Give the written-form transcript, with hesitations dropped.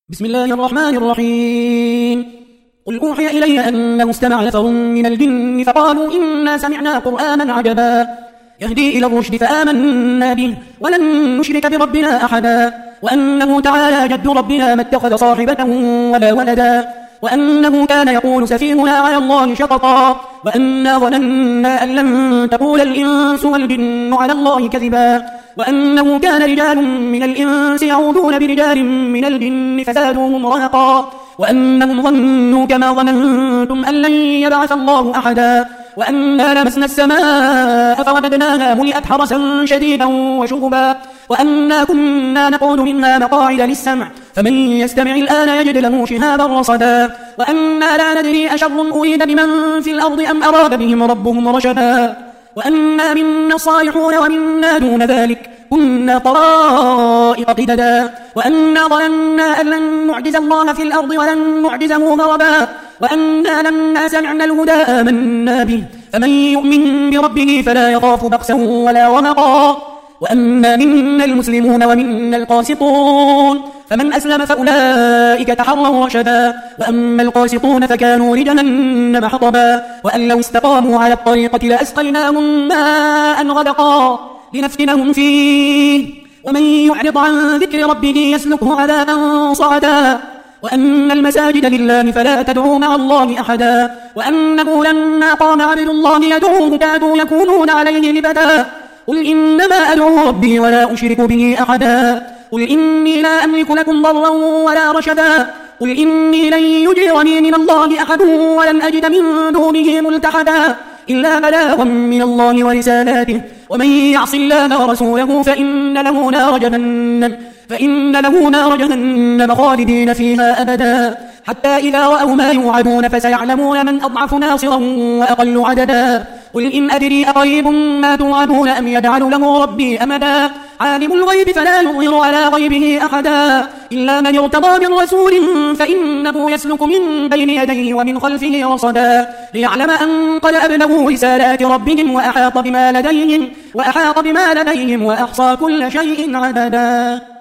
بسم الله الرحمن الرحيم. قل أوحي إلي أنه استمع نفر من الجن فقالوا إنا سمعنا قرآنا عجبا يهدي إلى الرشد فآمنا به ولن نشرك بربنا أحدا وأنه تعالى جد ربنا ما اتخذ صاحبة ولا ولدا وأنه كان يقول سفيهنا على الله شططا وأنا ظننا أن لن تقول الإنس والجن على الله كذبا وأنه كان رجال من الإنس يعوذون برجال من الجن فزادوهم رهقا وأنهم ظنوا كما ظننتم أن لن يبعث الله أحدا وأنا لمسنا السماء فوجدناها ملئت حرسا شديدا وشهبا وأنا كنا نقعد منها مقاعد للسمع فمن يستمع الآن يجد له شهابا رصدا وأنا لا ندري أشر أريد بمن في الأرض أم أراد بهم ربهم رشدا وأنا منا الصالحون ومنا دون ذلك كنا طرائق قددا وأنا ظننا أن لن نعجز الله في الأرض ولن نعجزه هربا وأنا لما سمعنا الهدى آمنا به فمن يؤمن بربه فلا يخاف بخسا ولا رهقا وأنا منا المسلمون ومنا القاسطون فمن أسلم فأولئك تحروا رشدا وأما القاسطون فكانوا لجهنم حطبا وأن لو استقاموا على الطريقة لأسقيناهم ماء غدقا لنفتنهم فيه ومن يعرض عن ذكر ربه يسلكه عذابا صعدا وأن المساجد لله فلا تدعوا مع الله أحدا وأنه لما قام عبد الله يدعوه كادوا يكونون عليه لبدا قل إنما أدعو ربي ولا أشرك به أحدا قل إني لا أملك لكم ضرا ولا رشدا قل إني لن يجيرني من الله أحد ولن أجد من دونه ملتحدا إلا بلاغا من الله ورسالاته ومن يعص الله ورسوله فإن له نار جهنم خالدين فيها أبدا حتى إذا رأوا ما يوعدون فسيعلمون من أضعف ناصرا وأقل عددا قل إن أدري أقريب ما توعدون أم يجعل له ربي أمدا عالم الغيب فلا يظهر على غيبه أحدا إلا من ارتضى من رسول فإنه يسلك من بين يديه ومن خلفه رصدا ليعلم أن قد أبلغوا رسالات ربهم وأحاط بما لديهم وأحصى كل شيء عددا.